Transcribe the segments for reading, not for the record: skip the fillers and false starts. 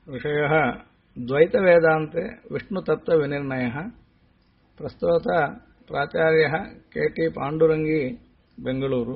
विषयः द्वैतवेदान्ते विष्णुतत्त्वविनिर्णयः। प्रस्तुत प्राचार्यः के.टी. पाण्डुरङ्गी बेङ्गलूरु।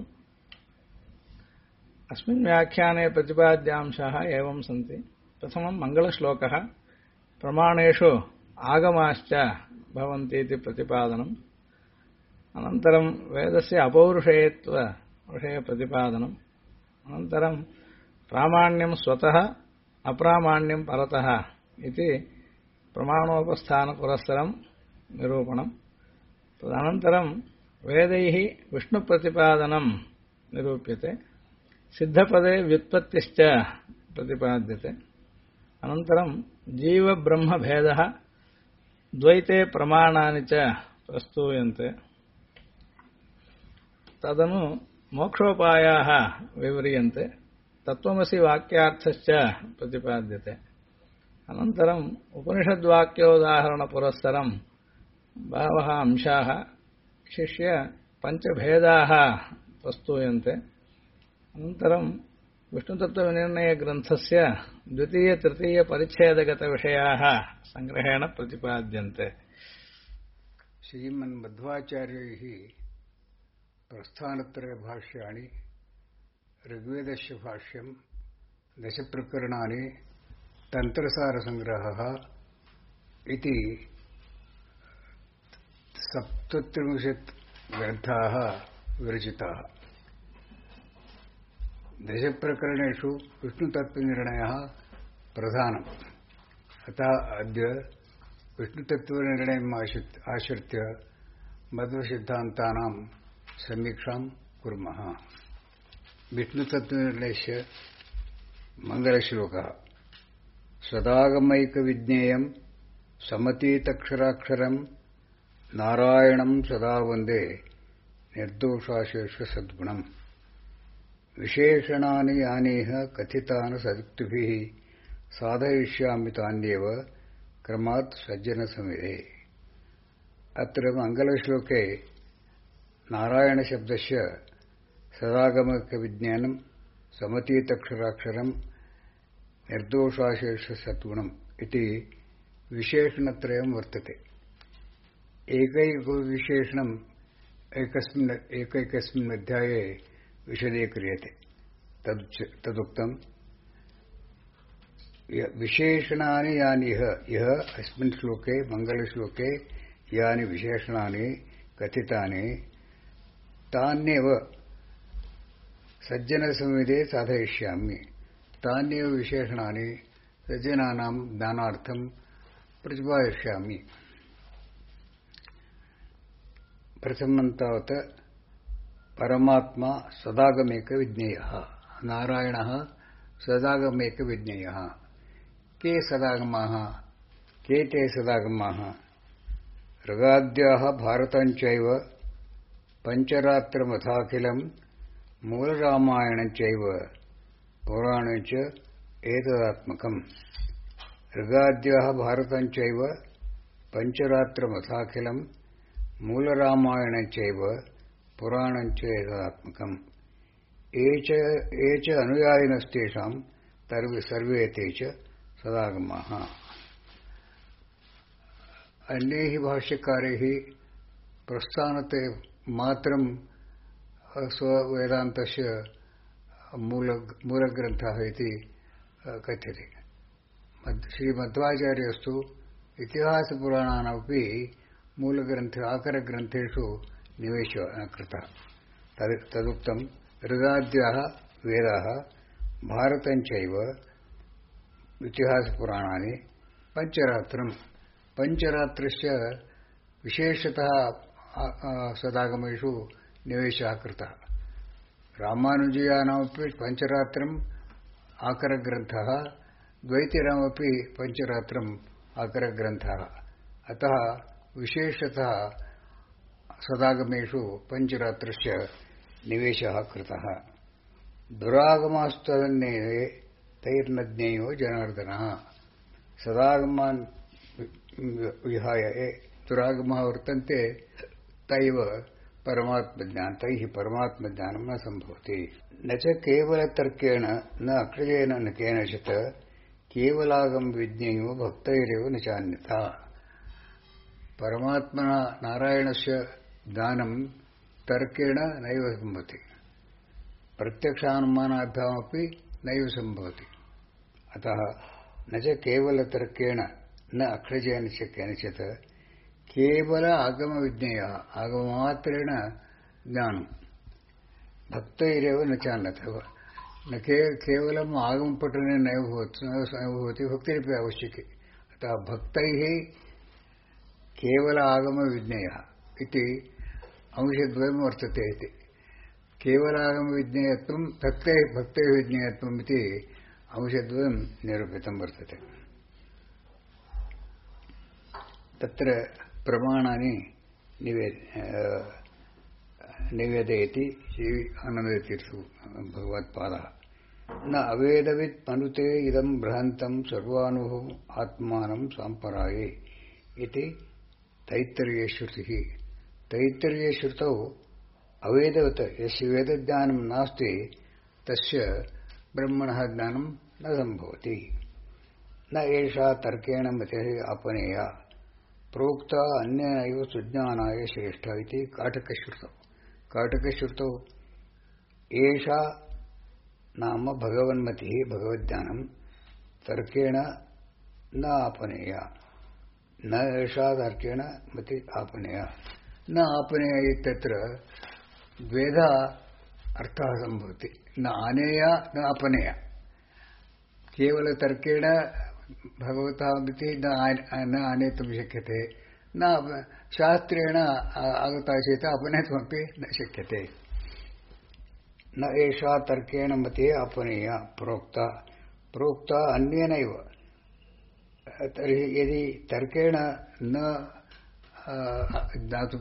अस्मिन् व्याख्याने प्रतिपाद्यांशाः एवं सन्ति। प्रथमं मङ्गलश्लोकः। प्रमाणेषु आगमाश्च भवन्तीति प्रतिपादनम्। अनन्तरं वेदस्य अपौरुषेयत्व विषयप्रतिपादनम्। अनन्तरं प्रामाण्यं स्वतः अप्रामाण्यं परतः इति प्रमाणोपस्थानपुरस्सरं निरूपणम्। तदनन्तरं वेदैः विष्णुप्रतिपादनं निरूप्यते। सिद्धपदे व्युत्पत्तिश्च प्रतिपाद्यते। अनन्तरं जीवब्रह्मभेदः द्वैते प्रमाणानि च प्रस्तूयन्ते। तदनु मोक्षोपायाः विव्रियन्ते। तत्त्वमसि वाक्यार्थश्च प्रतिपाद्यते। अनन्तरम् उपनिषद्वाक्योदाहरणपुरस्सरं बहवः अंशाः विशिष्य पञ्चभेदाः प्रस्तूयन्ते। अनन्तरं विष्णुतत्त्वविनिर्णयग्रन्थस्य द्वितीय-तृतीयपरिच्छेदगतविषयाः सङ्ग्रहेण प्रतिपाद्यन्ते। श्रीमन्मध्वाचार्यैः प्रस्थानत्रयभाष्याणि ऋग्वेदस्य भाष्यं दशप्रकरणानि तन्त्रसारसङ्ग्रहः इति 37 ग्रन्थाः विरचिताः। दशप्रकरणेषु विष्णुतत्त्वनिर्णयः प्रधानम्। अतः अद्य विष्णुतत्त्वनिर्णयम् आश्रित्य मध्वसिद्धान्तानां समीक्षां कुर्मः। विष्णुतत्त्वनिर्णयस्य मङ्गलश्लोकः। सदागमैकविज्ञेयं समतीतक्षराक्षरं नारायणं सदा वन्दे निर्दोषाशेषसद्गुणम्। विशेषणानि यानीह कथितानि सदुक्तिभिः साधयिष्यामि तान्येव क्रमात् सज्जनसमिधे। अत्र मङ्गलश्लोके नारायणशब्दस्य सदागमैकविज्ञानं समतीतक्षराक्षरं निर्दोषाशेषसद्गुणम् इति विशेषणत्रयं वर्तते। एकैकविशेषणम् एकैकस्मिन् अध्याये विशदीक्रियते। तदुक्तम् विशेषणानि यानि इह अस्मिन् श्लोके मङ्गलश्लोके यानि विशेषणानि कथितानि तान्येव सज्जनसमिधे साधयिष्यामि। तान्येव विशेषणानि सज्जनानां ज्ञानार्थं प्रतिपादयिष्यामि। प्रथमं तावत् परमात्मा सदागमैकविज्ञेयः। नारायणः सदागमैकविज्ञेयः। के सदागमाः? के ते सदागमाः? ऋगाद्याः भारतञ्चैव पञ्चरात्रमथाखिलं मूलरामायणञ्चैव पुराणञ्च एतदात्मकम्। ऋगाद्याः भारतञ्चैव पञ्चरात्रमथाखिलं मूलरामायणञ्चैव पुराणञ्च एतदात्मकम्। ये च अनुयायिनस्तेषां सर्वे ते च सदागमाः। अन्यैः भाष्यकारैः प्रस्थानते मात्रं स्ववेदान्तस्य मूलग्रन्थः इति कथ्यते। श्रीमध्वाचार्यस्तु इतिहासपुराणानामपि आकरग्रन्थेषु निवेशः कृतः। तदुक्तं ऋगाद्याः वेदाः भारतञ्चैव इतिहासपुराणानि पञ्चरात्रस्य विशेषतः सदागमेषु निवेशः कृतः। रामानुजीयानामपि पञ्चरात्रम् आकरग्रन्थः, द्वैतीनामपि पञ्चरात्रम् आकरग्रन्थः। अतः विशेषतः सदागमेषु पञ्चरात्रस्य निवेशः कृतः। दुरागमास्तदन्ये तैर्न ज्ञेयो जनार्दनः। सदागमान् विहाय दुरागमः वर्तन्ते तैः परमात्मज्ञानं न सम्भवति। न च केवलतर्केण न अक्षरेण न केनचित् केवलागम विज्ञेयो भक्तैरेव न चान्यथा परमात्मना नारायणस्य ज्ञानं तर्केण नैव सम्भवति प्रत्यक्षानुमानाभ्यामपि नैव सम्भवति अतः न च केवलतर्केण न अक्षजेन च केनचित् केवल आगमविज्ञेयः आगममात्रेण ज्ञानं भक्तैरेव न चान्यथा न केवलम् आगमपठनेन नैव भवति भक्तिरपि आवश्यकी अतः भक्तैः केवल आगमविज्ञेयः इति अंशद्वयं वर्तते इति केवल आगमविज्ञेयत्वं भक्तैः विज्ञेयत्वम् इति अंशद्वयं निरूपितं वर्तते तत्र प्रमाणानि निवेदयति श्री आनन्दतीर्थो भगवत्पादः न अवेदवित् मनुते इदं बृहन्तं सर्वानुभवम् आत्मानं साम्पराये इति तैत्तरीयश्रुतिः तैत्तरीयश्रुतौ अवेदवत् यस्य वेदज्ञानं नास्ति तस्य ब्रह्मणः ज्ञानं न सम्भवति न एषा तर्केण मतिः आपनेया प्रोक्ता अन्येनैव सुज्ञानाय श्रेष्ठ इति काटकश्रुतौ एषा नाम भगवन्मतिः भगवज्ञानं तर्केण न आपनेया न एषा तर्केण मति आपनेया न आपनेया इत्यत्र द्वेधा अर्थः सम्भवति न आनेया न आपनेया केवलतर्केण भगवतः मिति न आनेतुं शक्यते न शास्त्रेण आगता चेत् अपनेतुमपि न शक्यते न एषा तर्केण मतिः आपनेया प्रोक्ता अन्येनैव तर्हि यदि तर्केण न ज्ञातुं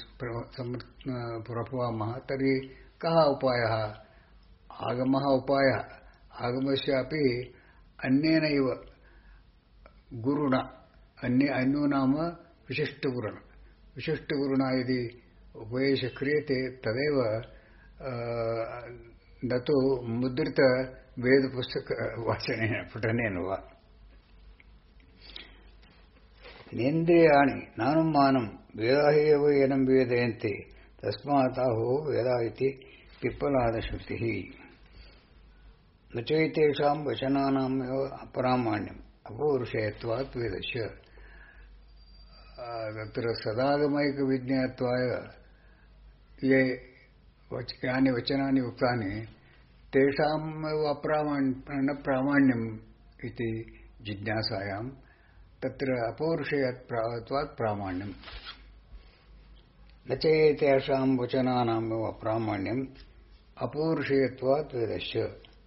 प्रभवामः तर्हि कः उपायः आगमः उपायः आगमस्यापि अन्येनैव गुरुणा अन्यो नाम विशिष्टगुरुणा यदि उपदेशः क्रियते तदेव न तु मुद्रित वेदपुस्तकवाचनेन पठनेन वा नेन्द्रियाणि नानुमानं वेदाः एव एनं वेदयन्ति तस्मात् आहो वेदा इति पिप्पलादश्रुतिः न चैतेषां वचनानामेव अपरामाण्यम् अपौरुषेयत्वात् वेदस्य तत्र सदागमैकविज्ञेयत्वाय यानि वचनानि उक्तानि तेषामेव प्रामाण्यम् इति जिज्ञासायां तत्र अपौरुषेयत्वात् प्रामाण्यम् न चैतेषां वचनानामेव प्रामाण्यम् अपौरुषेयत्वात् वेदस्य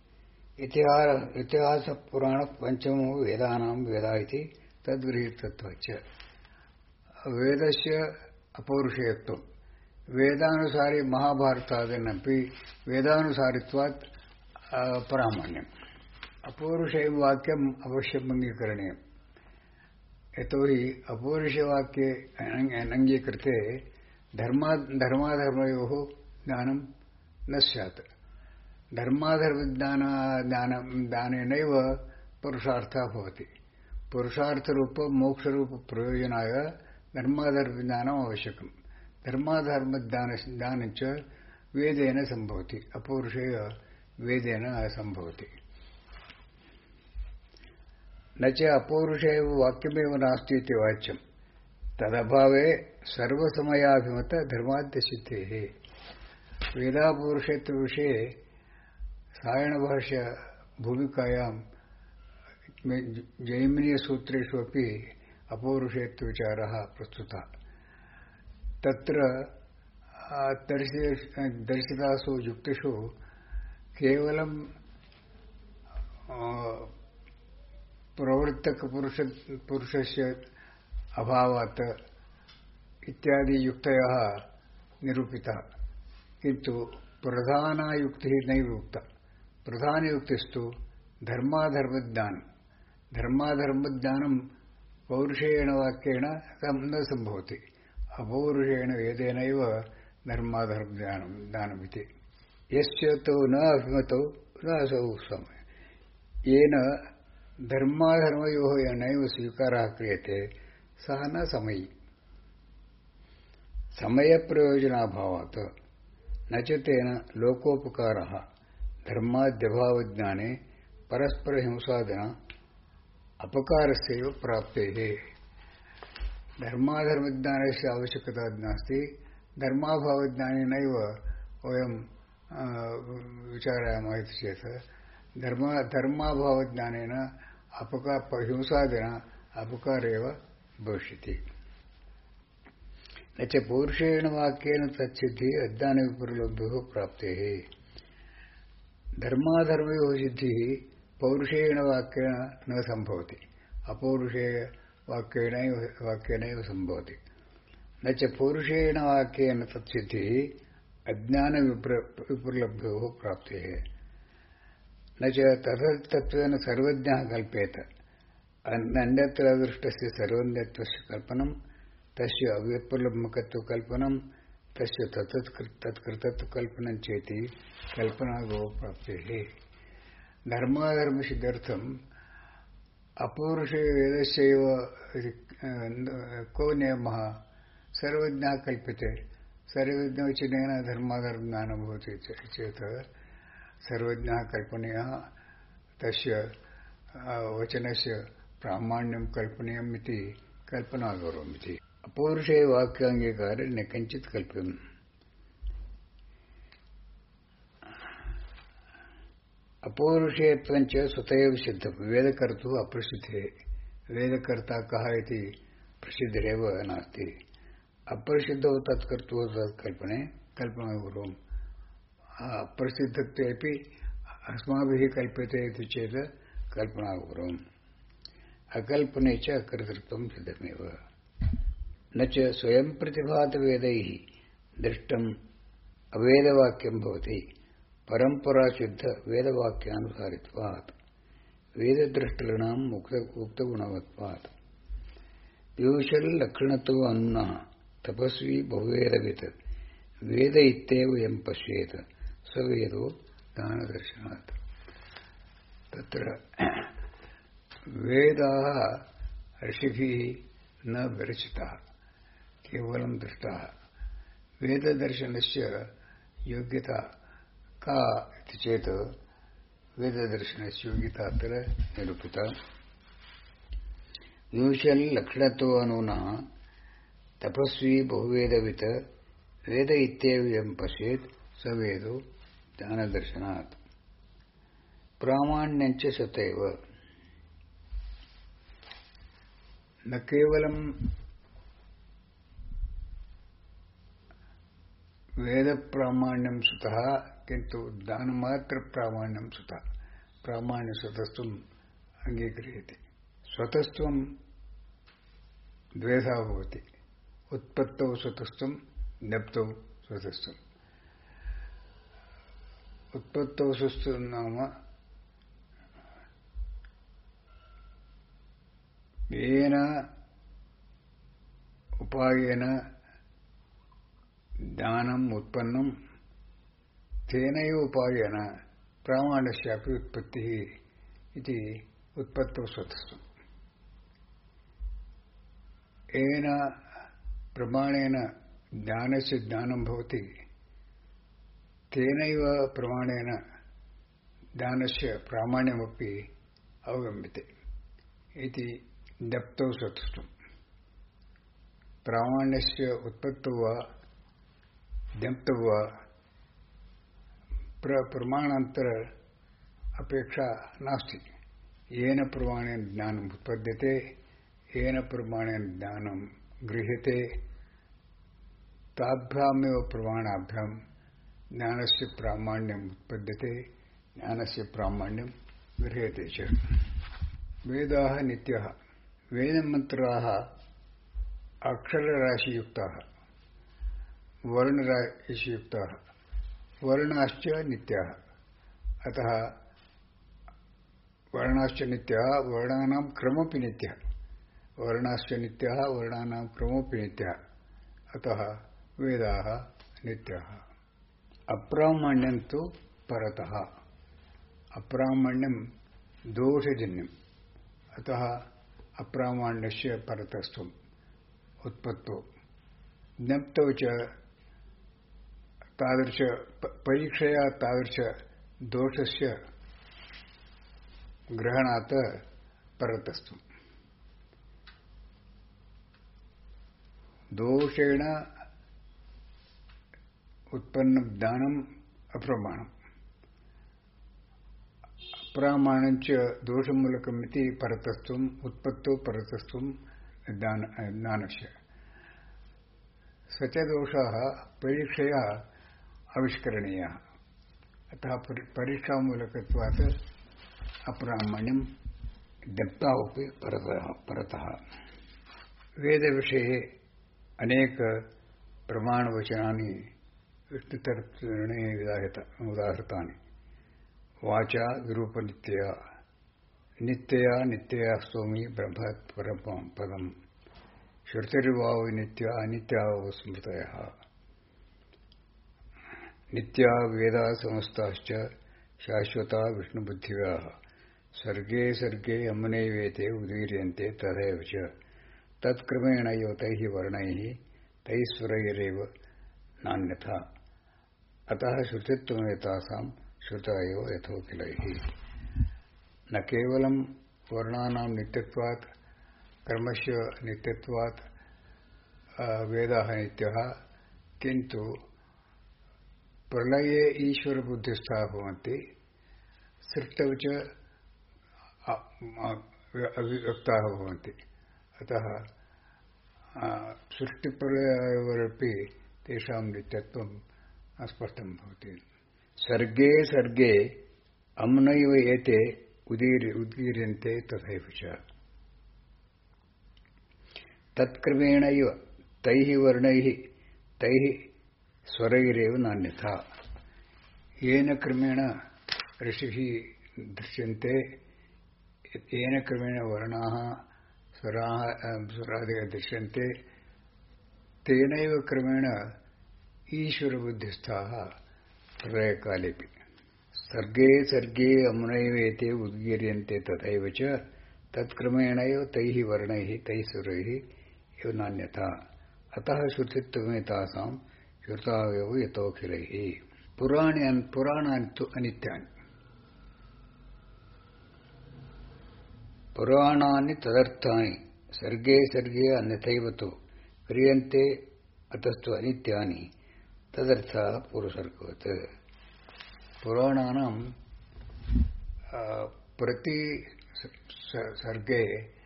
इतिहासपुराणः पञ्चमो वेदानां वेदा इति तद्गृहीतत्वाच्च वेदस्य अपौरुषेयत्वं वेदानुसारी महाभारतादीनपि वेदानुसारित्वात् प्रामाण्यम् अपौरुषेयवाक्यम् अवश्यम् अङ्गीकरणीयम् यतोहि अपौरुषेयवाक्ये अनङ्गीकृते धर्माधर्मयोः ज्ञानं न स्यात् धर्माधर्मज्ञानेनैव पुरुषार्थः भवति पुरुषार्थरूप मोक्षरूपप्रयोजनाय धर्माधर्मज्ञानम् आवश्यकम् धर्माधर्मज्ञानञ्च वेदेन सम्भवति अपौरुषेय वेदेन असम्भवति न च अपौरुषेय वाक्यमेव नास्ति इति वाच्यम् तदभावे सर्वसमयाभिमत धर्माद्यसिद्धेः वेदापौरुषेयत्वविषये सायणभाष्य भूमिकायां जैमिनीयसूत्रेषु अपि अपौरुषेयत्वविचारः प्रस्तुतः तत्र दर्शितासु युक्तिषु केवलं प्रवृत्तकपुरुषस्य अभावात् इत्यादि युक्तयः निरूपिताः किन्तु प्रधाना युक्तिः नैव उक्ता प्रधानयुक्तिस्तु धर्माधर्मज्ञानं पौरुषेयेण वाक्येन न सम्भवति अपौरुषेयेण वेदेनैव धर्माधर्मज्ञानमिति यस्य तु न अभिमतौ न असौ समय येन धर्माधर्मयोः नैव स्वीकारः क्रियते सः न समयी समयप्रयोजनाभावात् न च तेन लोकोपकारः धर्माद्यभावज्ञाने परस्परहिंसादिना अपकारस्यैव प्राप्तेः धर्माधर्मज्ञानस्य आवश्यकता नास्ति धर्माभावज्ञानेनैव वयं विचारयामः इति चेत् धर्माभावज्ञानेन हिंसादिना अपकार एव भविष्यति न च पौरुषेण वाक्येन तत्सिद्धिः अज्ञानविपरीलब्धोः प्राप्तेः धर्माधर्मयोः सिद्धिः पौरुषेण वाक्येन न सम्भवति अपौरुषेय वाक्येनैव सम्भवति न च पौरुषेण वाक्येन तत्सिद्धिः अज्ञानविपरीलब्धोः प्राप्तेः न च तथतत्त्वेन सर्वज्ञः कल्पेत अन्यत्र दृष्टस्य सर्वज्ञत्वस्य कल्पनं तस्य अव्यपलम्बकत्वकल्पनं तस्य तत्कृतत्वकल्पनं चेति कल्पनागो प्राप्तेः धर्माधर्मसिद्ध्यर्थम् अपौरुषे वेदस्यैव को नियमः सर्वज्ञः कल्प्यते सर्वज्ञवचनेन धर्माधर्मज्ञानं भवति चेत् सर्वज्ञः कल्पनीयः तस्य वचनस्य प्रामाण्यं कल्पनीयम् इति कल्पना करोमि अपौरुषे वाक्याङ्गीकारे न किञ्चित् कल्प्यम् अपौरुषेयत्वञ्च स्वत एव सिद्धम् वेदकर्तुः अप्रसिद्धे वेदकर्ता कः इति प्रसिद्धिरेव नास्ति अप्रसिद्धौ तत्कर्तुः तत्कल्पने कल्पना कुर्वम् अप्रसिद्धत्वेपि अस्माभिः कल्प्यते इति चेत् कल्पना कुर्वम् अकल्पने च कर्तृत्वं सिद्धमेव न च स्वयं प्रतिभातवेदैः दृष्टम् अवेदवाक्यं भवति परम्परासिद्ध वेदवाक्यानुसारित्वात् वेददृष्टॄणाम् उक्तगुणवत्वात् विभूषल्लक्षणतो अनुनः तपस्वी बहुवेदवित् वेद इत्येव यं पश्येत स वेदो दानदर्शनात् तत्र वेदाः ऋषिभिः न विरचिताः केवलं दृष्टाः वेददर्शनस्य योग्यता का इति चेत् वेददर्शनस्य योग्यता अत्र निरूपिता विभूषल्लक्षणतो अनुनः तपस्वी बहुवेदवित् वेद इत्येव यं पश्येत् स वेदो ज्ञानदर्शनात् प्रामाण्यञ्च सतैव न केवलं वेद प्रामाण्यं सुतः किन्तु दानमात्र प्रामाण्यं सुतः प्रामाण्य स्वतस्त्वम् अङ्गीक्रियते स्वतस्त्वं द्वेधा भवति उत्पत्तौ स्वतस्त्वं ज्ञप्तौ स्वतस्त्वम् उत्पत्तौ स्वतस्त्वं नाम येन उपायेन ज्ञानम् उत्पन्नं तेनैव उपायेन प्रामाण्यस्यापि उत्पत्तिः इति उत्पत्तौ स्वतस्त्वम् येन प्रमाणेन ज्ञानस्य ज्ञानं भवति तेनैव प्रमाणेन ज्ञानस्य प्रामाण्यमपि अवगम्यते इति ज्ञप्तौ स्वतस्त्वम् प्रामाण्यस्य उत्पत्तौ वा ज्ञप्तौ वा प्रमाणान्तर अपेक्षा नास्ति येन प्रमाणेन ज्ञानम् उत्पद्यते येन प्रमाणेन ज्ञानं गृह्यते ताभ्यामेव प्रमाणाभ्यां ज्ञानस्य प्रामाण्यम् उत्पद्यते ज्ञानस्य प्रामाण्यं गृह्यते च वेदाः नित्याः वेदमन्त्राः अक्षरराशियुक्ताः वर्णराशियुक्ताः वर्णाश्च नित्याः अतः वर्णाश्च नित्याः वर्णानां क्रमोऽपि नित्यः वर्णाश्च नित्याः वर्णानां क्रमोऽपि नित्यः अतः वेदाः नित्याः अप्रामाण्यं तु परतः अप्रामाण्यं दोषजन्यं अतः अप्रामाण्यस्य परतस्त्वम् उत्पत्तो ज्ञप्तौ च तादृश परीक्षया तादृश दोषस्य ग्रहणात् परतस्त्वम् दोषेण उत्पन्न ज्ञानम् अप्रमाणम् अप्रामाण्यञ्च दोषमूलकमिति परतस्त्वम् उत्पत्तौ परतस्त्वम् ज्ञानस्य स च दोषाः परीक्षया आविष्करणीयाः अतः परीक्षामूलकत्वात् अप्रामाण्यं ज्ञप्तावपि परतः वेदविषये अनेक प्रमाणवचनानि विष्णुतर्पणे उदाहृतानि वाचा विरूपनित्यया नित्यया नित्यया स्तोमी ब्रह्मत् परमं पदम् श्रुतिर्वाव नित्या अनित्या स्मृतयः नित्या वेदा समस्ताश्च शाश्वता विष्णुबुद्धिव्याः सर्गे सर्गे अमुनैवेते उदीर्यन्ते तथैव च तत्क्रमेण एव तैः वर्णैः तैः स्वरैरेव नान्यथा अतः श्रुतित्वमेतासां श्रुता एव यथोखिलैः न केवलं वर्णानां नित्यत्वात् कर्मस्य नित्यत्वात् वेदाः नित्यः किन्तु प्रलये ईश्वरबुद्धिस्थाः भवन्ति सृष्टौ च अव्यक्ताः भवन्ति अतः सृष्टिप्रलयोरपि तेषां नित्यत्वं स्पष्टं भवति सर्गे सर्गे अम्नैव एते उदीर्यन्ते तथैव च तत्क्रमेण एव तैः वर्णैः तैः स्वरैरेव नान्यथा येन क्रमेण ऋषिः दृश्यन्ते येन क्रमेण वर्णाः स्वरादयः दृश्यन्ते तेनैव क्रमेण ईश्वरबुद्धिस्थाः प्रलयकालेऽपि सर्गे सर्गे अमुनैवेते उद्गीर्यन्ते तथैव च तत्क्रमेण एव तैः वर्णैः तैः स्वरैः एव नान्यथा अतः श्रुतित्वमेतासां श्रुतावेव यतोऽखिलैः पुराणानि तु अनित्यानि पुराणानि तदर्थानि सर्गे सर्गे अन्यथैव तु क्रियन्ते अतस्तु अनित्यानि तदर्थः पूर्वसर्गवत् पुराणानां प्रति सर्गे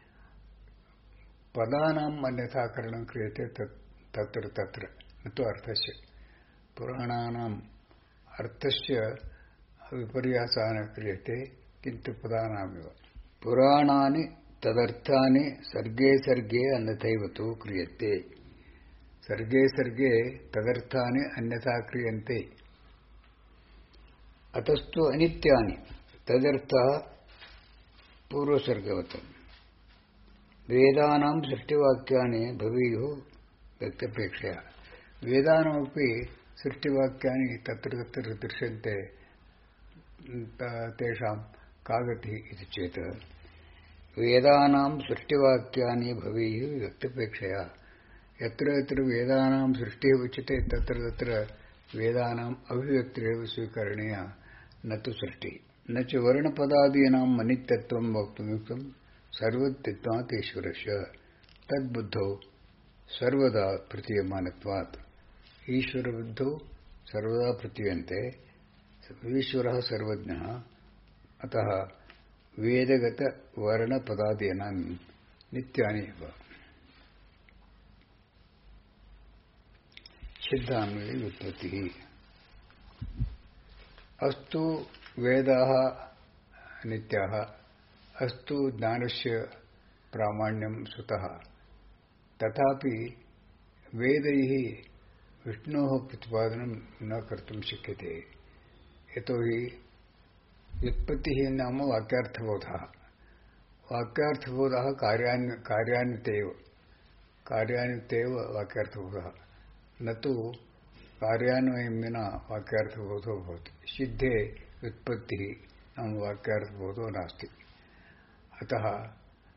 पदानाम् अन्यथाकरणं क्रियते तत्र तत्र न तु अर्थस्य पुराणानाम् अर्थस्य विपर्यासः न क्रियते किन्तु पदानामेव पुराणानि तदर्थानि सर्गे सर्गे अन्यथैव तु क्रियते सर्गे सर्गे तदर्थानि अन्यथा क्रियन्ते अतस्तु अनित्यानि तदर्थः पूर्वसर्गवत् वेदानां सृष्टिवाक्यानि भवेयुः व्यक्तपेक्षया वेदानामपि सृष्टिवाक्यानि तत्र तत्र दृश्यन्ते तेषां का गतिः इति चेत् वेदानां सृष्टिवाक्यानि भवेयुः व्यक्तपेक्षया यत्र यत्र वेदानां सृष्टिः उच्यते तत्र तत्र वेदानाम् अभिव्यक्तिरेव स्वीकरणीया न तु सृष्टिः न च वर्णपदादीनां अनित्यत्वं वक्तुमुक्तं सर्वत्वात् ईश्वरस्य तद्बुद्धौ सर्वदा प्रतीयमानत्वात् ईश्वरबुद्धौ सर्वदा प्रतीयन्ते ईश्वरः सर्वज्ञः अतः वेदगतवर्णपदादीनां नित्यानि एव सिद्धान्वये व्युत्पत्तिः अस्तु वेदाः नित्याः अस्तु ज्ञानस्य प्रामाण्यं सुतः तथापि वेदैः विष्णोः प्रतिपादनं न कर्तुं शक्यते यतोहि व्युत्पत्तिः नाम वाक्यार्थबोधः वाक्यार्थबोधः कार्यान्वितेव वाक्यार्थबोधः न तु कार्यान्वयं विना वाक्यार्थबोधो भवति सिद्धे व्युत्पत्तिः नाम वाक्यार्थबोधो नास्ति अतः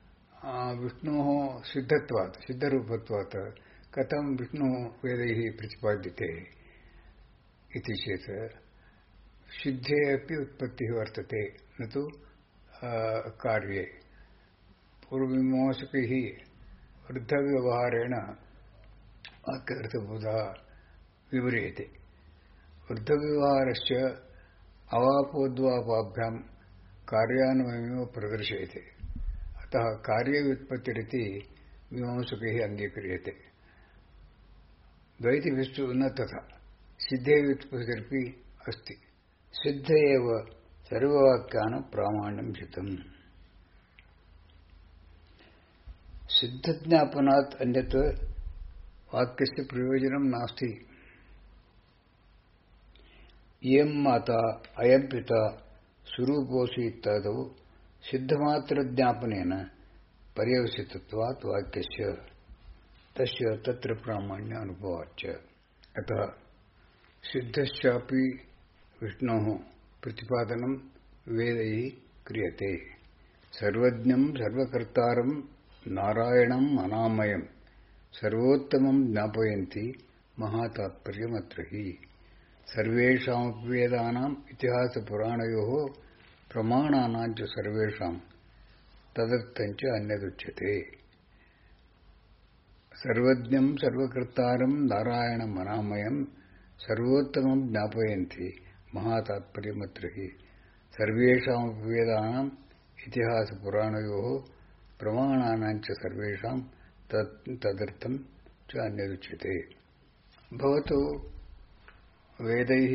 विष्णोः सिद्धत्वात् सिद्धरूपत्वात् कथं विष्णुः वेदैः प्रतिपाद्यते इति चेत् सिद्धे अपि उत्पत्तिः वर्तते न तु कार्ये। पूर्वमीमांसकैः वृद्धव्यवहारेण वाक्यार्थबोधः विव्रियते। वृद्धव्यवहारस्य अवापोद्वापाभ्यां कार्यान्वयमेव प्रदर्शयते। अतः कार्यव्युत्पत्तिरिति मीमांसकैः अङ्गीक्रियते। द्वैतिभिस्तु न तथा, सिद्धे व्युत्पत्तिरपि अस्ति। सिद्ध एव सर्ववाक्यानां प्रामाण्यं जितम्। सिद्धज्ञापनात् अन्यत् वाक्यस्य प्रयोजनं नास्ति। इयं माता अयं पिता स्वरूपोऽसि इत्यादौ सिद्धमात्रज्ञापनेन पर्यवसितत्वात् वाक्यस्य तस्य तत्र प्रामाण्य अनुभवाच्च। अतः सिद्धस्यापि विष्णोः प्रतिपादनं वेदैः क्रियते। सर्वज्ञं सर्वकर्तारं नारायणम् अनामयं सर्वोत्तमं ज्ञापयन्ति महातात्पर्यमत्र हि। सर्वेषामपि वेदानाम् इतिहासपुराणयोः प्रमाणानां च सर्वेषां तदर्थं च अन्यदुच्यते। सर्वज्ञं सर्वकर्तारं नारायणम् अनामयं सर्वोत्तमं ज्ञापयन्ति महातात्पर्यमत्र हि। सर्वेषामपि वेदानाम् इतिहासपुराणयोः प्रमाणानां च सर्वेषां तदर्थं च अन्यदुच्यते। भवतु वेदैः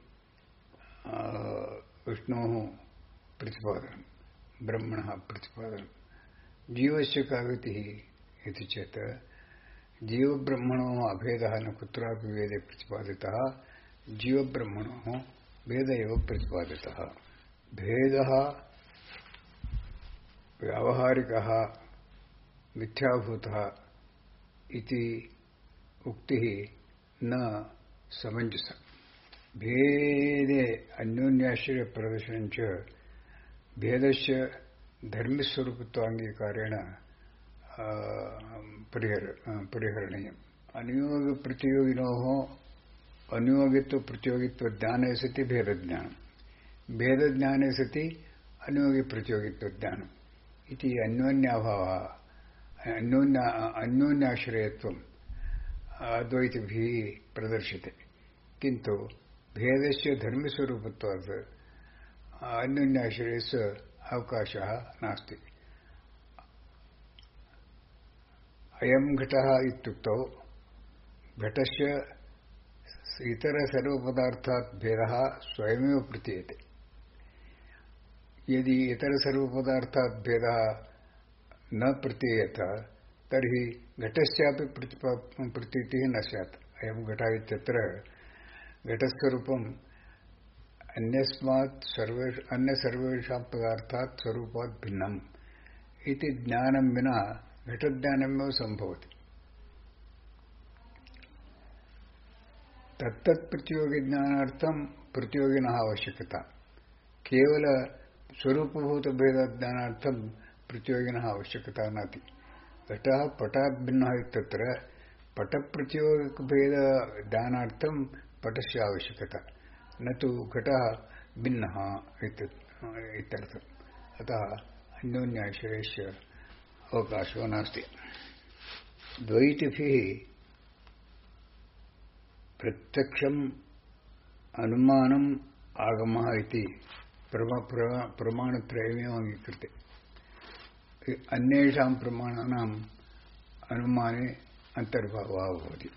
विष्णोः प्रतिपादनं, ब्रह्मणः प्रतिपादनं, जीवस्य का गतिः इति चेत् जीवब्रह्मणोः अभेदः न कुत्रापि वेदे प्रतिपादितः। जीवब्रह्मणोः भेद एव प्रतिपादितः। भेदः व्यावहारिकः मिथ्याभूतः इति उक्तिः न समञ्जसा। भेदे अन्योन्याश्रयप्रदर्शनं च भेदस्य धर्मस्वरूपत्वाङ्गीकारेण परिहरणीयम्। अनुयोगप्रतियोगिनोः अनुयोगित्वप्रतियोगित्वज्ञाने सति भेदज्ञानं, भेदज्ञाने सति अनुयोगिप्रतियोगित्वज्ञानम् इति अन्योन्याभावः अन्योन्याश्रयत्वम् अद्वैतिभिः प्रदर्श्यते। किन्तु भेदस्य धर्मस्वरूपत्वात् अन्योन्याश्रयस्य अवकाशः नास्ति। अयं घटः इत्युक्तौ घटस्य इतर सर्वपदार्थात् भेदः स्वयमेव प्रतीयते। यदि इतर सर्वपदार्थात् भेदः न प्रतीयेत तर्हि घटस्यापि प्रतीतिः न स्यात्। अयं घटः इत्यत्र घटस्वरूपम् अन्यस्मात् अन्य सर्वेषां पदार्थात् स्वरूपात् भिन्नम् इति ज्ञानं विना घटज्ञानमेव सम्भवति। तत्तत् प्रतियोगिज्ञानार्थं प्रतियोगिनः आवश्यकता। केवल स्वरूपभूतभेदज्ञानार्थं प्रतियोगिनः आवश्यकता नास्ति। घटः पटात् भिन्नः इत्यत्र पटप्रतियोगिकभेदज्ञानार्थं पटस्य आवश्यकता, न तु घटः भिन्नः इत्यर्थम्। अतः अन्योन्याश्रयस्य अवकाशो नास्ति। द्वैतिभिः प्रत्यक्षम् अनुमानम् आगमः इति प्रमाणत्रयमेव अङ्गीक्रियते। अन्येषां प्रमाणानाम् अनुमाने अन्तर्भावः भवति।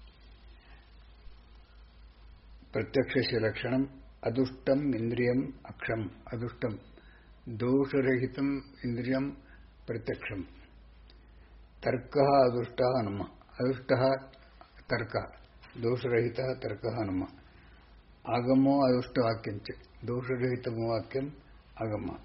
प्रत्यक्षस्य लक्षणम् अदुष्टम् इन्द्रियम् अक्षम्। अदुष्टम् दोषरहितम् इन्द्रियम् प्रत्यक्षम्। तर्कः अदुष्टः अनुमा। अदुष्टः तर्कः, दोषरहितः तर्कः अनुमा। आगमो अदुष्टवाक्यञ्च दोषरहितं वाक्यम् आगमः।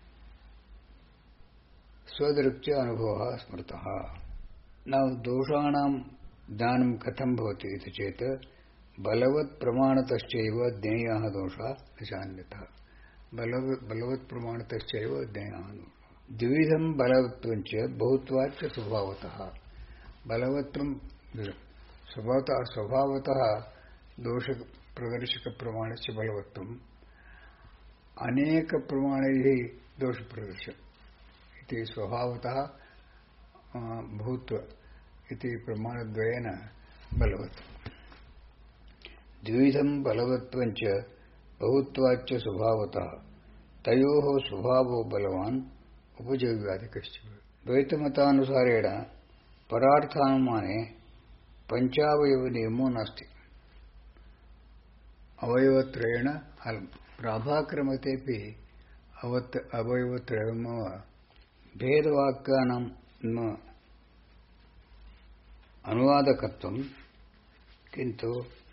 स्वदृक्च अनुभवः स्मृतः। ನಾವು दोषाणां ज्ञानं कथं भवति इति चेत् बलवत् प्रमाणतश्चैव ज्ञेयः दोषः न चान्यतः। बलवत् प्रमाणतश्चैव ज्ञेयः दोषः। द्विविधं बलवत्वञ्च बहुत्वाच्च स्वभावतः बलवत्वं स्वभावतः दोष प्रदर्शक प्रमाणस्य बलवत्वम् अनेक प्रमाणैः दोष प्रदर्शक इति स्वभावतः भूत्व इति प्रमाणद्वयेन बलवत्वम् द्विविधं बलवत्वञ्च बहुत्वाच्च स्वभावतः तयोः स्वभावो बलवान् उपजव्याधिकश्च द्वैतमतानुसारेण परार्थानुमाने पञ्चावयवनियमो नास्ति अवयवत्रयेण अलम् प्राभाक्रमतेऽपि अवयवत्रयमेव भेदवाक्यानां अनुवादकत्वं किन्तु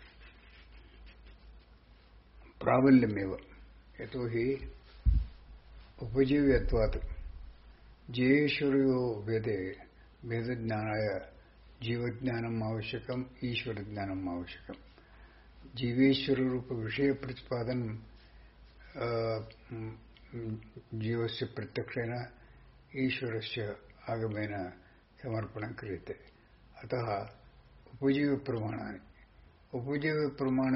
प्राबल्यमेव यतोहि उपजीव्यत्वात् जीवेश्वरयोः भेदे भेदज्ञानाय जीवज्ञानम् आवश्यकम् ईश्वरज्ञानम् आवश्यकम् जीवेश्वररूप विषय प्रतिपादन जीवस्य प्रत्यक्षेण ईश्वरस्य आगमेन समर्पणं क्रियते अतः उपजीवप्रमाण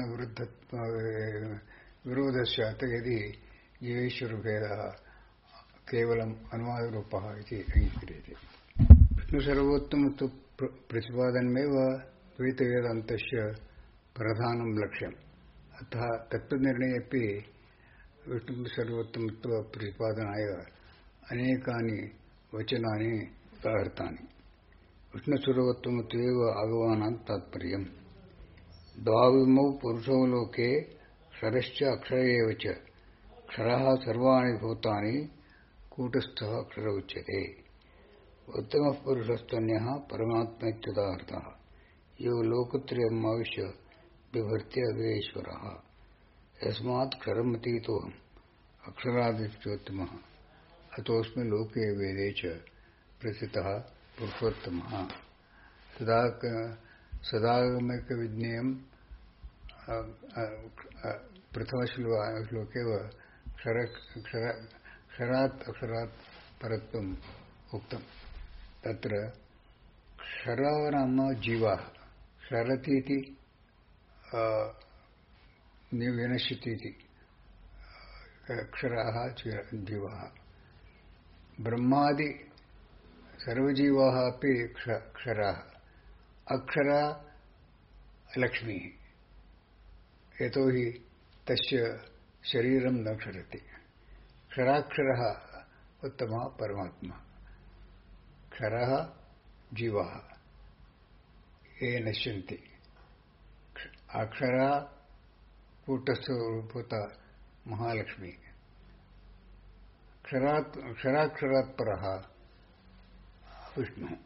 विरोधस्यात् यदि जीवेश्वरभेदः केवलम् अनुवादरूपः इति अङ्गीक्रियते विष्णुसर्वोत्तमत्व प्रतिपादनमेव द्वैतवेदान्तस्य प्रधानं लक्ष्यम् अतः तत्त्वनिर्णयेऽपि विष्णुसर्वोत्तमत्व प्रतिपादनाय अनेकानि वचनानि उदाहृतानि विष्णुसर्वोत्तमत्वेव आगवानां तात्पर्यम् द्वाविमौ पुरुषौ लोके क्षरश्च अक्षर एव च क्षरः सर्वाणि भूतानि कूटस्थः अक्षर उच्यते उत्तमः पुरुषस्तन्यः परमात्मा इत्युदाहृतः यो लोकत्रयम् आविश्य बिभर्त्य अव्ययेश्वरः यस्मात् क्षरमतीतोऽहम् अक्षरादित्योत्तमः अतोऽस्मि लोके वेदे च प्रथितः पुरुषोत्तमः सदागमैकविज्ञेयम् प्रथमश्लोके क्षरात् अक्षरात् परत्वम् उक्तम् तत्र क्षर नाम जीवः क्षरतीति विनश्यतीति अक्षराः जीवाः ब्रह्मादि सर्वजीवाः अपि क्षराः अक्षरा लक्ष्मी यतोहि तस्य शरीरं न क्षरति क्षराक्षरः उत्तमः परमात्मा क्षरः जीवाः ये नश्यन्ति अक्षरा कूटस्थरूपता महालक्ष्मी क्षराक्षरात् परः विष्णुः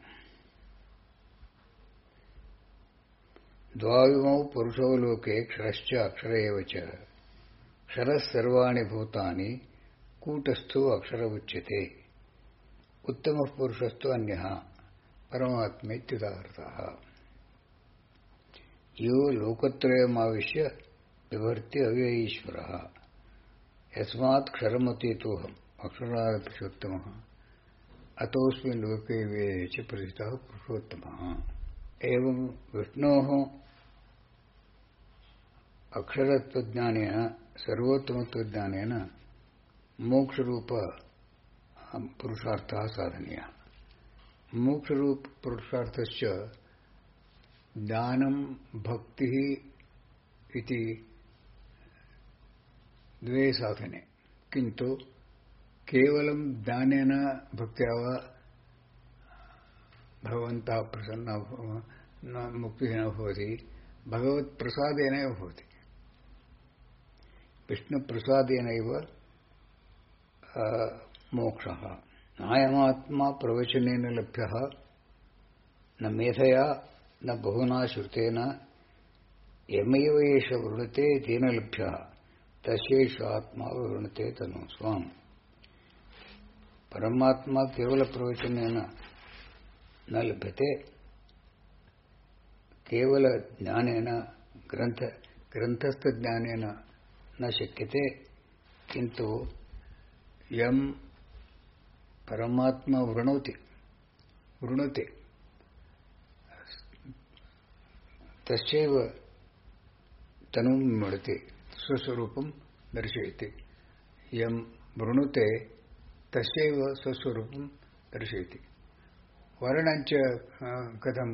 द्वाविमौ पुरुषौ लोके क्षरश्च अक्षर एव च क्षरः सर्वाणि भूतानि कूटस्थो अक्षर उच्यते उत्तमः पुरुषस्तु अन्यः परमात्मा इत्युदाहृतः यो लोकत्रयमाविश्य बिभर्त्य अव्ययीश्वरः यस्मात् क्षरमतीतोऽहम् अक्षरादपुरुषोत्तमः अतोऽस्मि लोके वेदे च प्रथितः पुरुषोत्तमः एवं विष्णोः अक्षरत्वज्ञानेन सर्वोत्तमत्वज्ञानेन मोक्षरूप पुरुषार्थः साधनीयः मोक्षरूप पुरुषार्थस्य ज्ञानं भक्तिः इति द्वे साधने किन्तु केवलं ज्ञानेन भक्त्या वा भगवन्तः प्रसन्नः मुक्तिः न भवति भगवत्प्रसादेनैव भवति विष्णुप्रसादेनैव मोक्षः नायमात्मा प्रवचनेन लभ्यः न मेधया न बहुना श्रुतेन यमेव एष वृणते तेन लभ्यः तस्यैष आत्मा वृणते तनु स्वाम् परमात्मा केवल प्रवचनेन न लभ्यते केवल ज्ञानेन ग्रंथस्थ ज्ञानेन न शक्यते किंतु यम परमात्मा वृणुते तस्यैव तनुं मृणुते स्वस्वरूपं दर्शयति यं वृणुते तस्यैव स्वस्वरूपं दर्शयति वर्णञ्च कथं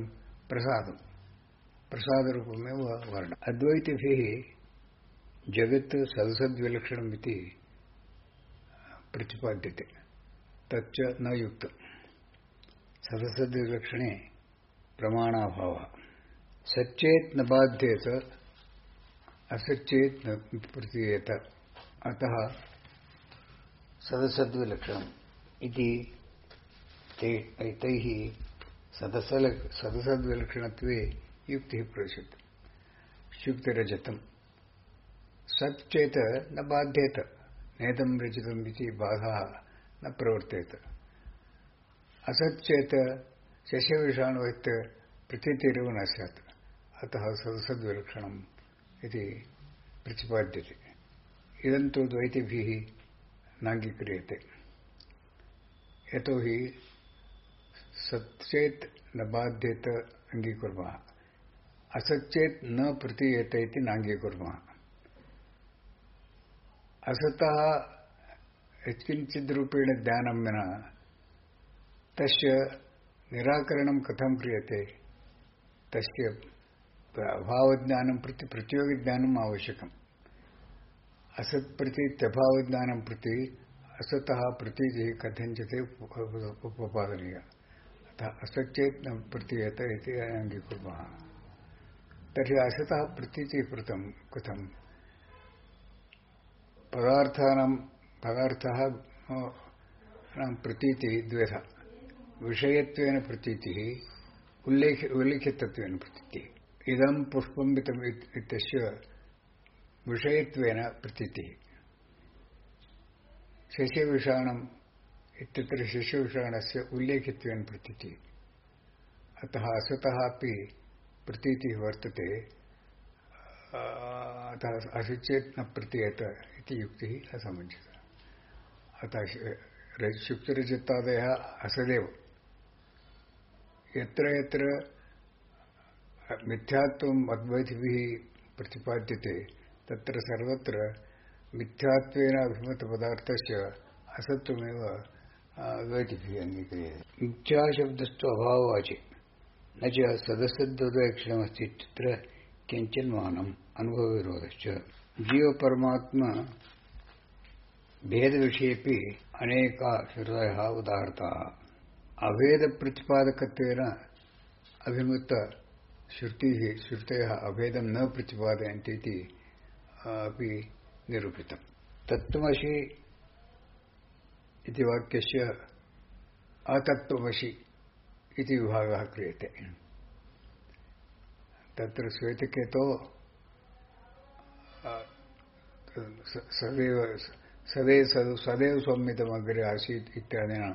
प्रसादरूपमेव वर्ण अद्वैतिभिः जगत् सदसद्विलक्षणमिति प्रतिपाद्यते तच्च न युक्तम् सदसद्विलक्षणे प्रमाणाभावः सच्चेत् न बाध्येत असच्चेत् न प्रतीयेत अतः सदसद्विलक्षणम् इति तैः सदसद्विलक्षणत्वे युक्तिः प्रदर्श्यते शुक्तिरजतम् सच्चेत न बाध्येत नेदं रचितम् इति बाधः न प्रवर्तेत असच्चेत शशविषाणुवत् प्रतीतिरेव न स्यात् अतः सदसद्विलक्षणम् इति प्रतिपाद्यते इदं तु द्वैतिभिः नाङ्गीक्रियते यतोहि सच्चेत् न बाध्येत अङ्गीकुर्मः असच्चेत् न प्रतीयेत इति नाङ्गीकुर्मः असतः यत्किञ्चिद्रूपेण ज्ञानं विना तस्य निराकरणं कथं क्रियते तस्य अभावज्ञानं प्रति प्रतियोगिज्ञानम् आवश्यकम् असत्प्रतीत्यभावज्ञानं प्रति असतः प्रतीतिः कथञ्चित् उपपादनीया अतः असच्चेत् न प्रतीयत इति अङ्गीकुर्मः तर्हि असतः प्रतीतिः कथं पदार्थः प्रतीतिः द्वेधा विषयत्वेन प्रतीतिः उल्लिखितत्वेन प्रतीतिः इदं पुष्पमितम् इत्यस्य विषयत्वेन प्रतीतिः शशविषाणम् इत्यत्र शशविषाणस्य उल्लेखित्वेन प्रतीतिः अतः असतः अपि प्रतीतिः वर्तते अतः असचेत् न प्रतीयत इति युक्तिः असमञ्जसा अतः शुक्तिरजतादयः असदेव यत्र यत्र मिथ्यात्वम् अद्वैतिभिः प्रतिपाद्यते तत्र सर्वत्र मिथ्यात्वेन अभिमतपदार्थस्य असत्वमेव अद्वैतिभिः अङ्गीक्रियते मिथ्याशब्दस्तु अभाववाचि न च सदसद्वैलक्षणमस्ति इत्यत्र किञ्चिन्मानम् अनुभवविरोधश्च जीवपरमात्मा भेदविषयेऽपि अनेका श्रुतयः उदाहृताः अभेदप्रतिपादकत्वेन अभिमत श्रुतयः अभेदं न प्रतिपादयन्ति इति अपि निरूपितम् तत्त्वमसि इति वाक्यस्य अतत्त्वमसि इति विभागः क्रियते तत्र श्वेतकेतो सदैव सौम्यतमग्रे आसीत् इत्यादिना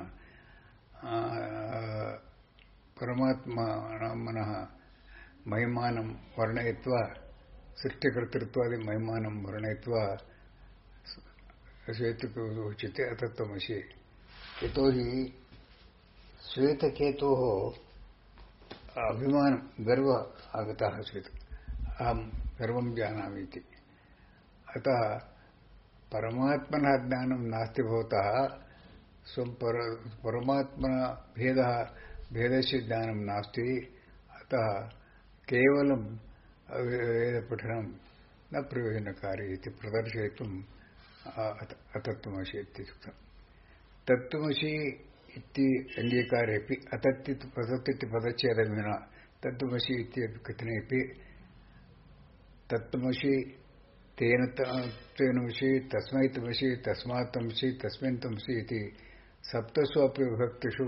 परमात्मनः महिमानं वर्णयित्वा सृष्टिकर्तृत्वादि महिमानं वर्णयित्वा श्वेतकेतो उच्यते अतत्त्वमसि यतोहि श्वेतकेतोः अभिमानं गर्व आगतः चेत् अहं सर्वं जानामि इति अतः परमात्मनः ज्ञानं नास्ति भवतः स्वं परमात्मना भेदस्य ज्ञानं नास्ति अतः केवलं वेदपठनं न प्रयोजनकारी इति प्रदर्शयितुम् अतत्त्वमसि इत्युक्तम् तत्त्वमसि इति अङ्गीकारेऽपि असत् पदच्छेदं विना तत्त्वमसि इत्यपि कथनेऽपि तत्त्वमसि तेन त्वेनमसि तस्मै तमसि तस्मात् तमसि तस्मिन् तमसि इति सप्तसु अपि विभक्तिषु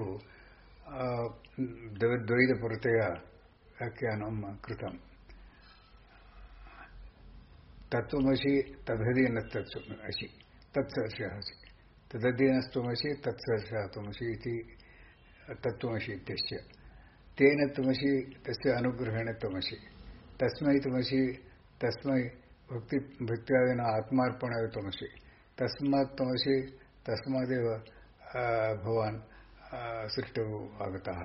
द्वैतपरतया व्याख्यानं कृतम् तत्त्वमसि तदधीनस्तत्त्वमसि तत्सदृशः असि तदधीनस्त्वमसि तत्सदृशः त्वमसि इति तत्त्वमसि इत्यस्य तेन त्वमसि तस्य अनुग्रहेण त्वमसि तस्मै त्वमसि तस्मै भक्त्यादिना आत्मार्पणाय त्वमसि तस्मात् त्वमसि तस्मादेव भवान् सृष्टौ आगतः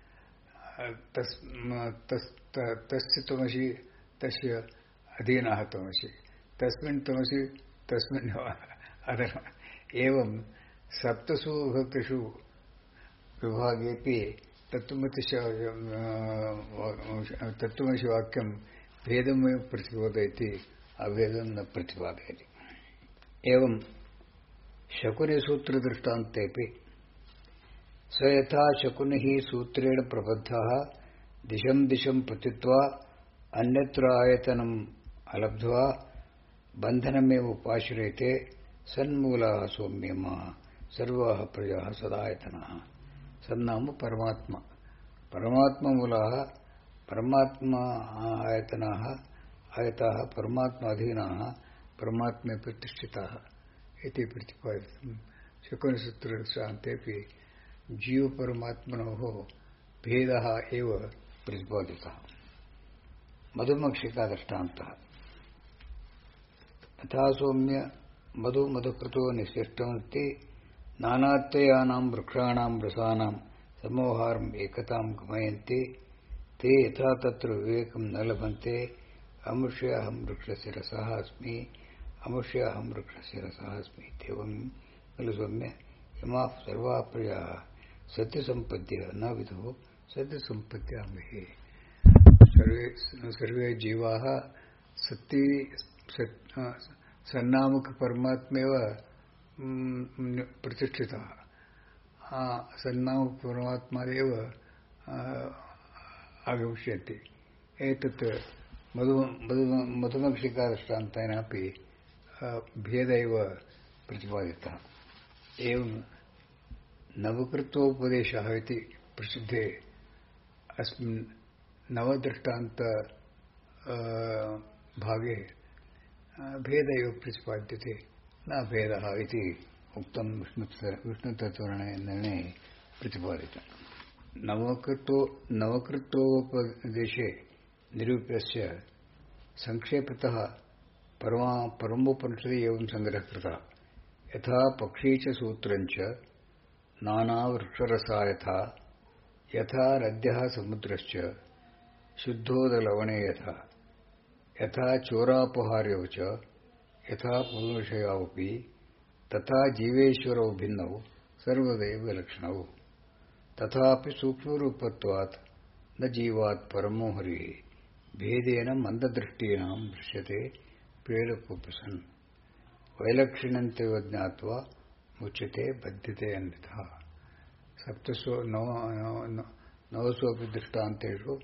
तस्य त्वमसि तस्य अधीनः त्वमसि तस्मिन् त्वमसि तस्मिन् अधर्म एवं सप्तसु विभक्तिषु विभागेपि तत्त्वमसि वाक्यं भेदमेव प्रतिपादयति अभेदं न प्रतिपादयति। एवं शकुनिसूत्रदृष्टान्तेऽपि स यथा शकुनिः सूत्रेण प्रबद्धः दिशं दिशं पतित्वा अन्यत्र आयतनम् अलब्ध्वा बन्धनमेव उपाश्रयते सन्मूलः सौम्यमः सर्वाः प्रजाः सदायतनः। सन्नाम परमात्मा परमात्ममूलः परमात्मा आयतनाः आयताः परमात्मा अधीनाः परमात्मे प्रतिष्ठिताः इति प्रतिपादितं। शकुनिसूत्रदृष्टान्तेऽपि जीवपरमात्मनोः भेदः एव प्रतिपादितः। मधुमक्षिका दृष्टान्तः यथा सौम्य मधुकृतो निशिष्टमस्ति नानात्वयानां वृक्षाणां रसानां समोहारम् एकतां गमयन्ति ते यथा तत्र विवेकं न लभन्ते अमुष्याहं वृक्षस्य रसः अस्मि अमुष्याहं वृक्षस्य रसः अस्मि इत्येवं खलु सौम्य इमाः सर्वाः प्रजाः सत्यसम्पद्य न विदुः सत्यसम्पद्यामहे। सर्वे जीवाः सन्नामक परमात्मेव प्रतिष्ठितः सन्नामक परमात्मादेव आगमिष्यन्ति। एतत् मधुमक्षिका दृष्टान्तेनापि भेद एव प्रतिपादितः। एवं नवकृत्वोपदेशः इति प्रसिद्धे अस्मिन् नवदृष्टान्त भागे भेद एव प्रतिपाद्यते न भेदः इति उक्तं विष्णुतत्त्वनिर्णये प्रतिपादितम्। नवकृत्वोपदेशे निरूप्यस्य संक्षेपतः परमोपनिषदि एवं संग्रहः कृतः यथा पक्षी च सूत्रञ्च नानावृक्षरसा यथा नद्यः समुद्रश्च शुद्धोदलवणे यथा चोरापहार्यौ च यथा पुरुषयावपि तथा जीवेश्वरौ भिन्नौ सर्वदैव विलक्षणौ तथापि सूक्ष्मरूपत्वात् न जीवात् परमो हरिः भेदेन मन्ददृष्टीनां दृश्यते प्रेरकोऽपि सन् वैलक्षण्यन्तेव ज्ञात्वा मुच्यते बध्यते अन्यथा। नवसु अपि दृष्टान्तेषु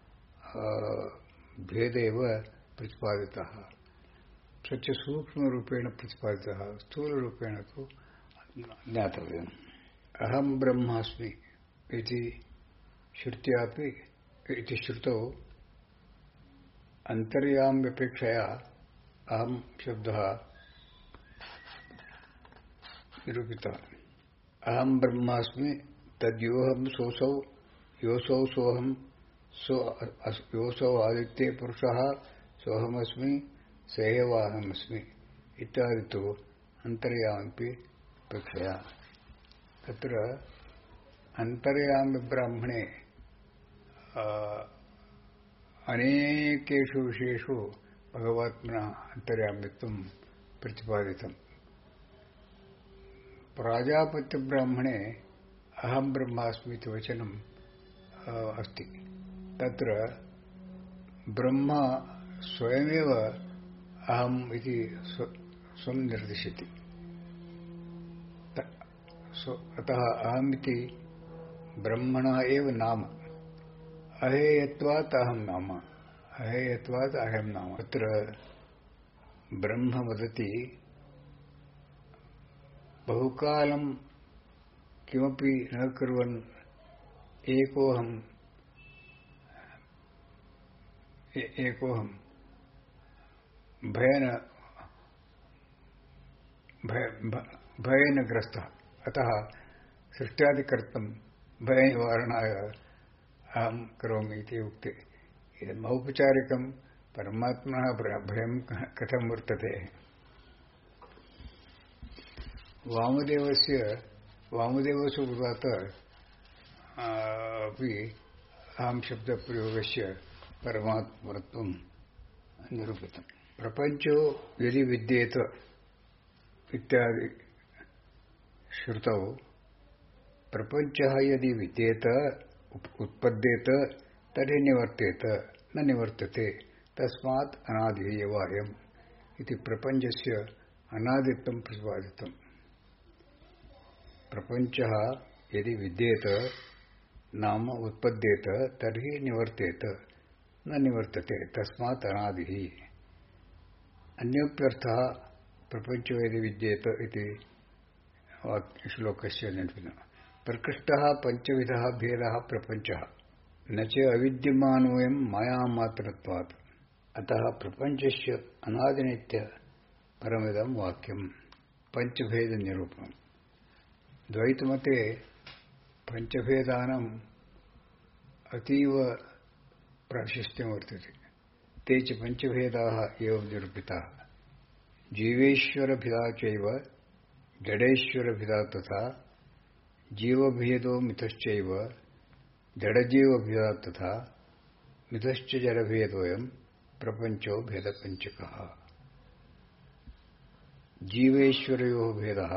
भेद एव प्रतिपादितः। स च सूक्ष्मरूपेण प्रतिपादितः स्थूलरूपेण तु ज्ञातव्यम्। अहं ब्रह्मास्मि इति श्रुत्यापि इति श्रुतौ अन्तर्याम्यपेक्षया अहं शब्दः निरूपितः। अहं ब्रह्मास्मि तद्योऽहं सोऽसौ योऽसौ सोऽहं योऽसौ आदित्ये पुरुषः सोऽहमस्मि स एव अहमस्मि इत्यादि तु अन्तर्यामपि अपेक्षया। तत्र अन्तर्यामिब्राह्मणे अनेकेषु विषयेषु भगवत्मनः अन्तर्यामित्वं प्रतिपादितम्। प्राजापत्यब्राह्मणे अहं ब्रह्मास्मि इति वचनम् अस्ति। तत्र ब्रह्म स्वयमेव अहम् इति स्वं निर्दिशति। अतः अहमिति ब्रह्मणः एव नाम अहेयत्वात् अहं नाम अहेयत्वात् अहं नाम। अत्र ब्रह्म वदति बहुकालं किमपि न कुर्वन् एकोऽहं भयेन ग्रस्तः। अतः सृष्ट्यादिकर्तुं भयनिवारणाय अहं करोमि इति उक्ते। इदम् औपचारिकं परमात्मनः भयं कथं वर्तते। वामदेवसूत्रात् अपि अहं शब्दप्रयोगस्य परमात्मत्वं निरूपितम्। प्रपञ्चो यदि विद्येत इत्यादि श्रुतौ प्रपञ्चः यदि विद्येत उत्पद्येत तर्हि निवर्तेत न निवर्तते तस्मात् अनादिः एव अयम् इति प्रपञ्चस्य अनादित्वं प्रतिपादितम्। प्रपञ्चः यदि विद्येत नाम उत्पद्येत तर्हि निवर्तेत न निवर्तते तस्मात् अनादिः। अन्योप्यर्थः प्रपञ्चो यदि विद्येत इति श्लोकस्य निरूपणम्। प्रकृष्टः पञ्चविधः भेदः प्रपञ्चः न च अविद्यमानोऽयं मायामात्रत्वात् अतः प्रपञ्चस्य अनादिनित्य परमिदं वाक्यम्। पञ्चभेदनिरूपणम्। द्वैतमते पञ्चभेदानाम् अतीव प्राशस्त्यं वर्तते। ते च पञ्चभेदाः एवं निरूपिताः। जीवेश्वरभिदा चैव जडेश्वरभिदा तथा जीवभेदो मिथश्चैव जडजीवभेदा तथा मिथश्च जडभेदोऽयं प्रपञ्चो भेदपञ्चकः। जीवेश्वरयोः भेदः,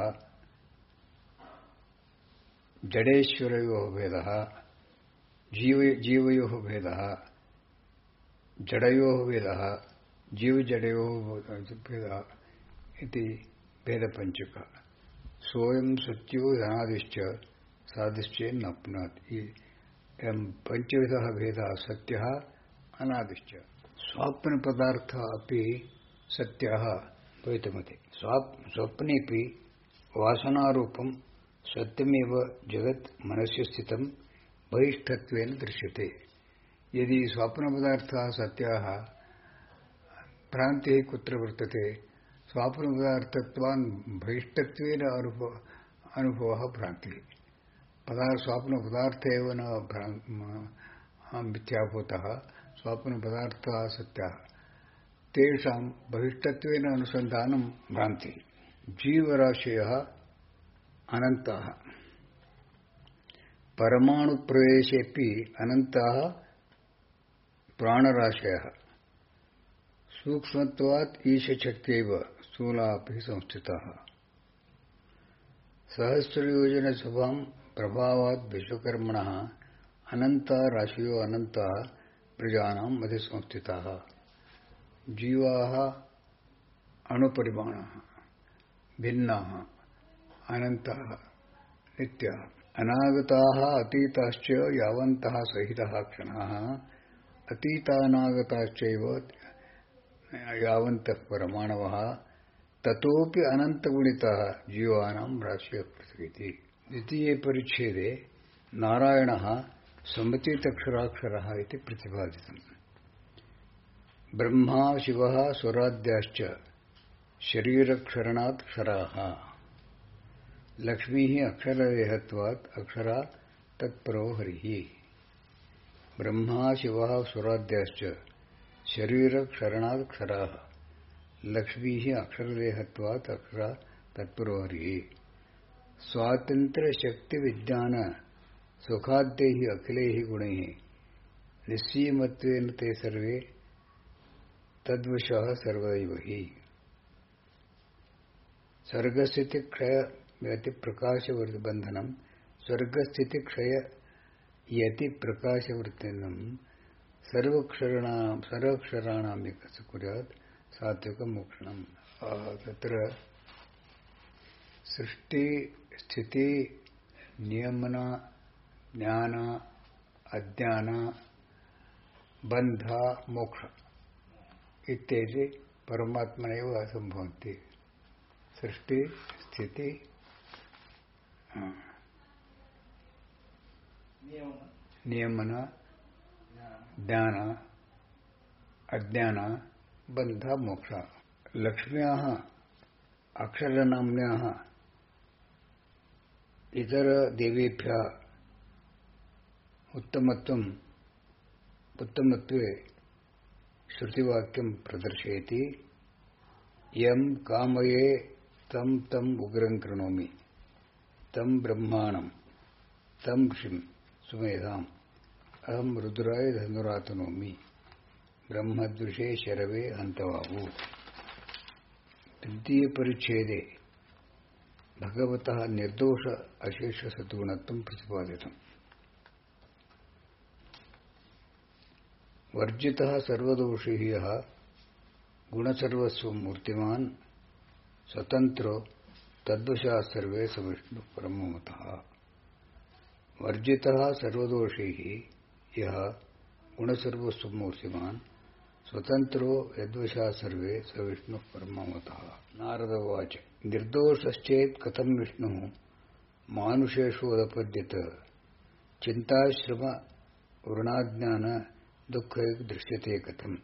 जडेश्वरयोः भेदः, जीवयोः भेदः, जडयोः भेदः, जीवजडयोः भेदः इति भेदपञ्चकः। सोऽयं सत्यो अनादिश्च सादिश्चेन्नाप्नोति। एवं पञ्चविधः भेदः सत्यः अनादिश्च। स्वाप्नपदार्थः अपि सत्यः द्वैतमते। स्वप्नेऽपि वासनारूपं सत्यमेव जगत् मनसि स्थितं बहिष्ठत्वेन दृश्यते। यदि स्वप्नपदार्थः सत्याः भ्रान्तिः कुत्र वर्तते? स्वाप्नपदार्थत्वान् बहिष्ठत्वेन अनुभवः भ्रान्तिः। स्वप्नपदार्थ एव न मिथ्याभूतः, स्वप्नपदार्थः सत्याः, तेषां बहिष्ठत्वेन अनुसन्धानं भ्रान्तिः। जीवराशयः अनन्ताः, परमाणुप्रवेशेऽपि अनन्ताः प्राणराशयः। सूक्ष्मत्वात् ईशशक्त्यैव स्थूलापि संस्थिताः। सहस्रयोजनसभां प्रभावात् विश्वकर्मणः अनन्ता राशयो अनन्ताः प्रजानां मध्ये संस्थिताः। जीवाः अणुपरिमाणाः भिन्नाः अनन्ताः नित्याः। अनागताः अतीताश्च यावन्तः सहितः क्षणाः अतीतानागताश्चैव यावन्तः परमाणवः ततोऽपि अनन्तगुणितः जीवानां राशयः पृथ्वीति। द्वितीये परिच्छेदे नारायणः समतीतक्षराक्षरः इति प्रतिपादितम्। ब्रह्मा शिवः स्वराद्याश्च शरीरक्षरणात् क्षराः। लक्ष्मीः अक्षरदेहत्वात् अक्षरा तत्परो हरिः। ब्रह्मा शिवः स्वराद्याश्च शरीरक्षरणात् क्षराः। लक्ष्मीः अक्षरदेहत्वात् अक्षरा तत्परो हरिः। स्वातन्त्र्यशक्तिविज्ञान सुखाद्यैः अखिलैः गुणैः निस्सीमत्वेन ते सर्वे तद्वशः सर्वैव हि। स्वर्गस्थितिक्षय यति प्रकाशवृत्तिबन्धनं स्वर्गस्थितिक्षय यति प्रकाशवृत्तिनं सर्वक्षराणां एकस्य कुर्यात् सात्विकमोक्षणम्। तत्र सृष्टि स्थिति नियमन ज्ञान अज्ञान बन्ध मोक्ष इत्यादि परमात्मनैव सम्भवन्ति। सृष्टि स्थिति नियमन ज्ञान अज्ञान बन्ध मोक्ष। लक्ष्म्याः अक्षरनाम्न्याः इतर देवेभ्यः उत्तमत्वे श्रुतिवाक्यं प्रदर्शयति। यं कामये तं उग्रं कृणोमि तं ब्रह्माणं तं ऋषिं सुमेधाम् अहम रुद्राय धनुरातनोमि ब्रह्मद्विषे शरवे हन्तवाहु। तृतीय परिच्छेदे भगवतः निर्दोष अशेष सद्गुणत्वं प्रतिपादितम्। वर्जितः सर्वदोषी यः गुणसर्वस्व मूर्तिमान् स्वतंत्रो तद्वशा सर्वे स विष्णु परमोमतः। वर्जितः सर्वदोषी यः गुणसर्वस्व मूर्तिमान् स्वतंत्रो यद्वशा सर्वे स विष्णु परमोमतः। नारद उवाच निर्दोषश्चेत् कथं विष्णुः मानुषेषु उदपद्यत चिन्ताश्रम वृणाज्ञान दुःख दृश्यते कथम्।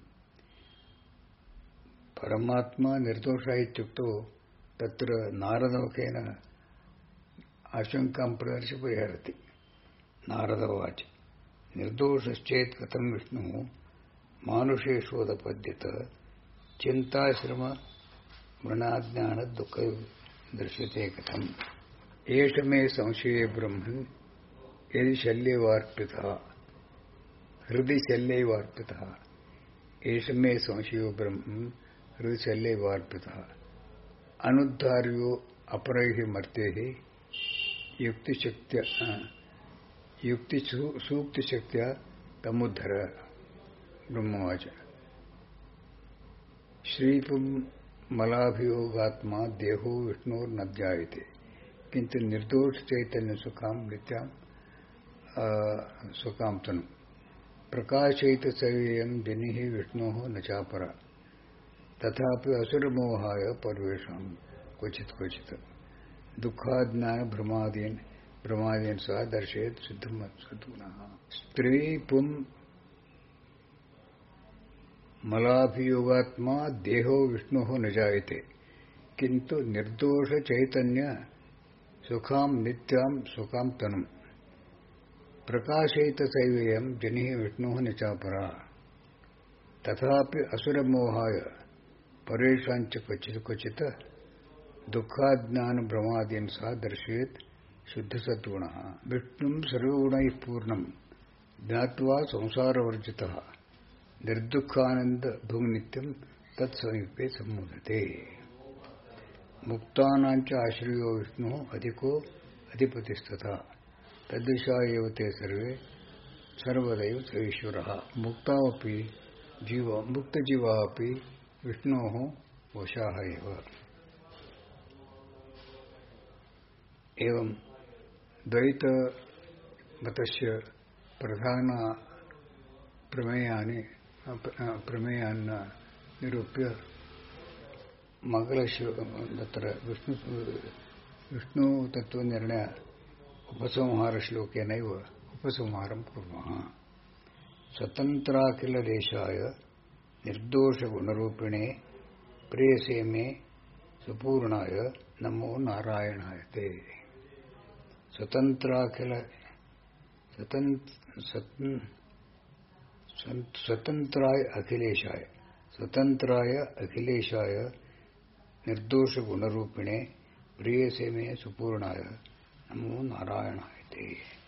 परमात्मा निर्दोषः इत्युक्तौ तत्र नारदमुखेन आशङ्कां प्रदर्श्य परिहरति। नारद उवाच निर्दोषश्चेत् कथं विष्णुः मानुषेषु उदपद्यत चिन्ताश्रम मृणाज्ञान दुःख दृश्यते कथम्। एष मे संशये ब्रह्मन् यदि शल्यवार्पितः हृदि शल्यवार्पितः। एष मे संशयो ब्रह्मन् हृदि शल्यवार्पितः अनुद्धार्यो अपरैः मर्त्यैः सूक्तिशक्त्या तमुद्धर। ब्रह्मवाच श्रीपुमलाभियोगात्मा देहो विष्णोर्न ध्यायते किन्तु निर्दोष चैतन्य सुखां नित्यां सुखां तनु प्रकाशयित सवेयं जनिः विष्णोः न चापरा तथापि असुरमोहाय परवेशां क्वचित् क्वचित् दुःखाज्ञान भ्रमादीन सह दर्शयेत् शुद्धं सद्गुणः। स्त्री पुं मलाभियोगात्मा देहो विष्णोः न जायते किन्तु निर्दोष चैतन्य सुखां नित्यां सुखां तनुम् प्रकाशयित सैवेयं जनिः विष्णोः न चापरा तथापि असुरमोहाय परेषाञ्च क्वचित् क्वचित् दुःखाज्ञान भ्रमादीन सह दर्शयेत् शुद्धसद्गुणः। विष्णुं सर्वगुणैः पूर्णं ज्ञात्वा संसारवर्जितः निर्दुःखानन्द भुङ्नित्यं तत्समीपे सम्मुदते। मुक्तानाञ्च आश्रयो विष्णुः अधिको अधिपतिस्तथा तद्दिशा एव ते सर्वे सर्वदैव स ईश्वरः। मुक्तजीवाः अपि विष्णोः वशाः एव। एवं द्वैतमतस्य प्रधान प्रमेयान् निरूप्य तत्र विष्णु तत्त्वनिर्णय उपसंहारश्लोकेनैव उपसंहारं कुर्मः। स्वतन्त्राखिलदेशाय निर्दोषगुणरूपिणे प्रेयसे मे सुपूर्णाय नमो नारायणाय ते। स्वतंत्राय अखिलेशाय निर्दोष गुणरूपिणे प्रियसे मे सुपूर्णाय नमो नारायणाय ते।